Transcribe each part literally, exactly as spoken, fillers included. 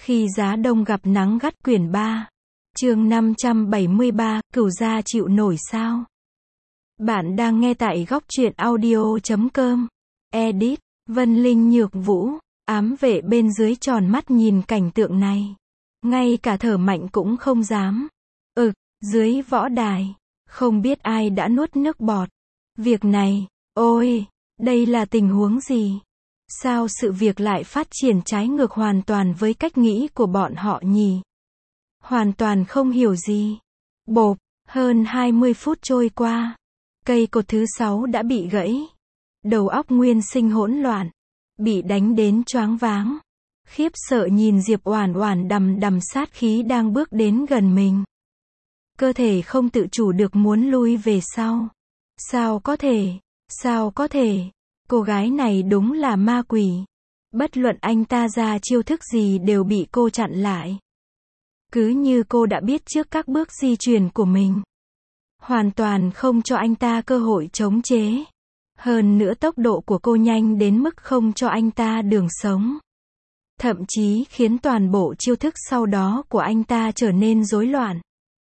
Khi giá đông gặp nắng gắt quyển ba. Chương năm trăm bảy mươi ba, Cửu gia chịu nổi sao? Bạn đang nghe tại góc truyện audio chấm com. Edit, Vân Linh Nhược Vũ, ám vệ bên dưới tròn mắt nhìn cảnh tượng này. Ngay cả thở mạnh cũng không dám. Ực, dưới võ đài, không biết ai đã nuốt nước bọt. Việc này, ôi, đây là tình huống gì? Sao sự việc lại phát triển trái ngược hoàn toàn với cách nghĩ của bọn họ nhỉ? Hoàn toàn không hiểu gì. Bộp, hơn hai mươi phút trôi qua. Cây cột thứ sáu đã bị gãy. Đầu óc Nguyên Sinh hỗn loạn. Bị đánh đến choáng váng. Khiếp sợ nhìn Diệp Oản Oản đằm đằm sát khí đang bước đến gần mình. Cơ thể không tự chủ được muốn lui về sau. Sao có thể? Sao có thể? Cô gái này đúng là ma quỷ. Bất luận anh ta ra chiêu thức gì đều bị cô chặn lại. Cứ như cô đã biết trước các bước di chuyển của mình. Hoàn toàn không cho anh ta cơ hội chống chế. Hơn nữa tốc độ của cô nhanh đến mức không cho anh ta đường sống. Thậm chí khiến toàn bộ chiêu thức sau đó của anh ta trở nên rối loạn.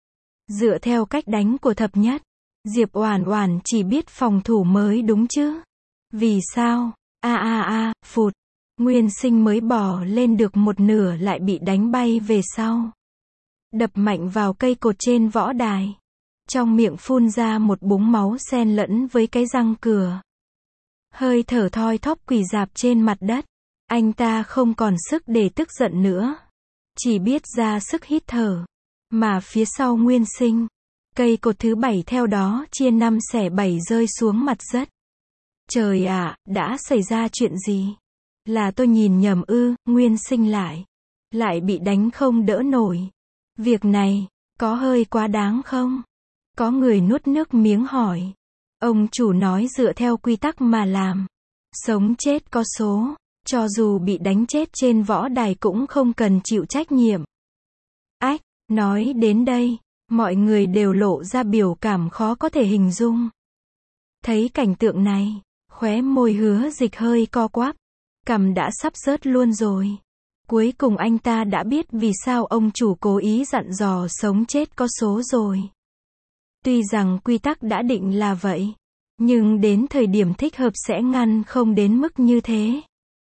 Dựa theo cách đánh của thập nhất, Diệp Oản Oản chỉ biết phòng thủ mới đúng chứ. Vì sao? A a a, phụt. Nguyên Sinh mới bò lên được một nửa lại bị đánh bay về sau. Đập mạnh vào cây cột trên võ đài. Trong miệng phun ra một búng máu xen lẫn với cái răng cửa. Hơi thở thoi thóp quỳ rạp trên mặt đất. Anh ta không còn sức để tức giận nữa. Chỉ biết ra sức hít thở. Mà phía sau Nguyên Sinh, cây cột thứ bảy theo đó chia năm xẻ bảy rơi xuống mặt đất. Trời ạ, đã xảy ra chuyện gì? Là tôi nhìn nhầm ư? Nguyên Sinh lại. Lại bị đánh không đỡ nổi. Việc này, có hơi quá đáng không? Có người nuốt nước miếng hỏi. Ông chủ nói dựa theo quy tắc mà làm. Sống chết có số. Cho dù bị đánh chết trên võ đài cũng không cần chịu trách nhiệm. Ách, nói đến đây, mọi người đều lộ ra biểu cảm khó có thể hình dung. Thấy cảnh tượng này, khóe môi Hứa Dịch hơi co quắp. Cằm đã sắp rớt luôn rồi. Cuối cùng anh ta đã biết vì sao ông chủ cố ý dặn dò sống chết có số rồi. Tuy rằng quy tắc đã định là vậy, nhưng đến thời điểm thích hợp sẽ ngăn không đến mức như thế.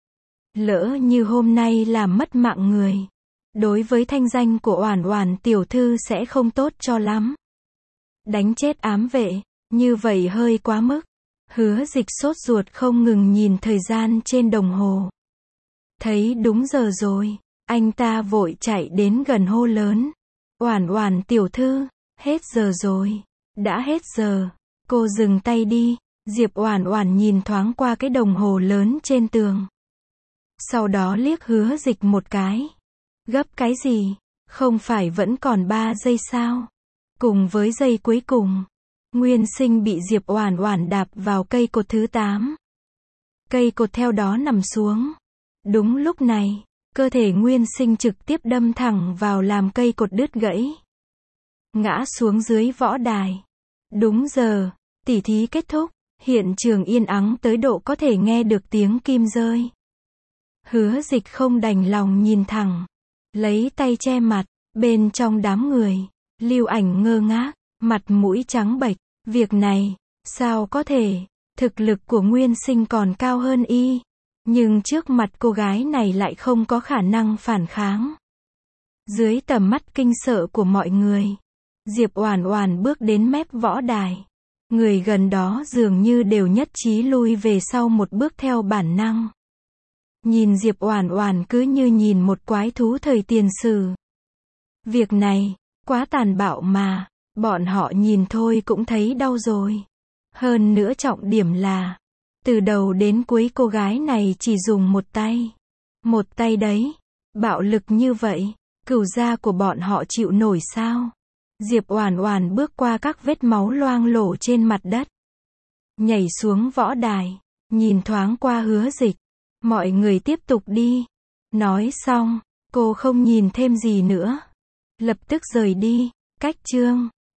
Lỡ như hôm nay làm mất mạng người, đối với thanh danh của Oản Oản tiểu thư sẽ không tốt cho lắm. Đánh chết ám vệ, như vậy hơi quá mức. Hứa Dịch sốt ruột không ngừng nhìn thời gian trên đồng hồ. Thấy đúng giờ rồi, anh ta vội chạy đến gần hô lớn. Oản Oản tiểu thư, hết giờ rồi. Đã hết giờ, cô dừng tay đi. Diệp Oản Oản nhìn thoáng qua cái đồng hồ lớn trên tường. Sau đó liếc Hứa Dịch một cái. Gấp cái gì? Không phải vẫn còn ba giây sao? Cùng với giây cuối cùng, Nguyên Sinh bị Diệp Oản Oản đạp vào cây cột thứ tám. Cây cột theo đó nằm xuống. Đúng lúc này, cơ thể Nguyên Sinh trực tiếp đâm thẳng vào làm cây cột đứt gãy. Ngã xuống dưới võ đài. Đúng giờ, tỉ thí kết thúc, hiện trường yên ắng tới độ có thể nghe được tiếng kim rơi. Hứa Dịch không đành lòng nhìn thẳng, lấy tay che mặt, bên trong đám người, Lưu Ảnh ngơ ngác, mặt mũi trắng bệch, việc này, sao có thể, thực lực của Nguyên Sinh còn cao hơn y, nhưng trước mặt cô gái này lại không có khả năng phản kháng. Dưới tầm mắt kinh sợ của mọi người, Diệp Oản Oản bước đến mép võ đài. Người gần đó dường như đều nhất trí lui về sau một bước theo bản năng. Nhìn Diệp Oản Oản cứ như nhìn một quái thú thời tiền sử. Việc này, quá tàn bạo mà, bọn họ nhìn thôi cũng thấy đau rồi. Hơn nữa trọng điểm là, từ đầu đến cuối cô gái này chỉ dùng một tay. Một tay đấy, bạo lực như vậy, Cửu gia của bọn họ chịu nổi sao? Diệp Oản Oản bước qua các vết máu loang lổ trên mặt đất. Nhảy xuống võ đài, nhìn thoáng qua Hứa Dịch. Mọi người tiếp tục đi. Nói xong, cô không nhìn thêm gì nữa. Lập tức rời đi. Cách chương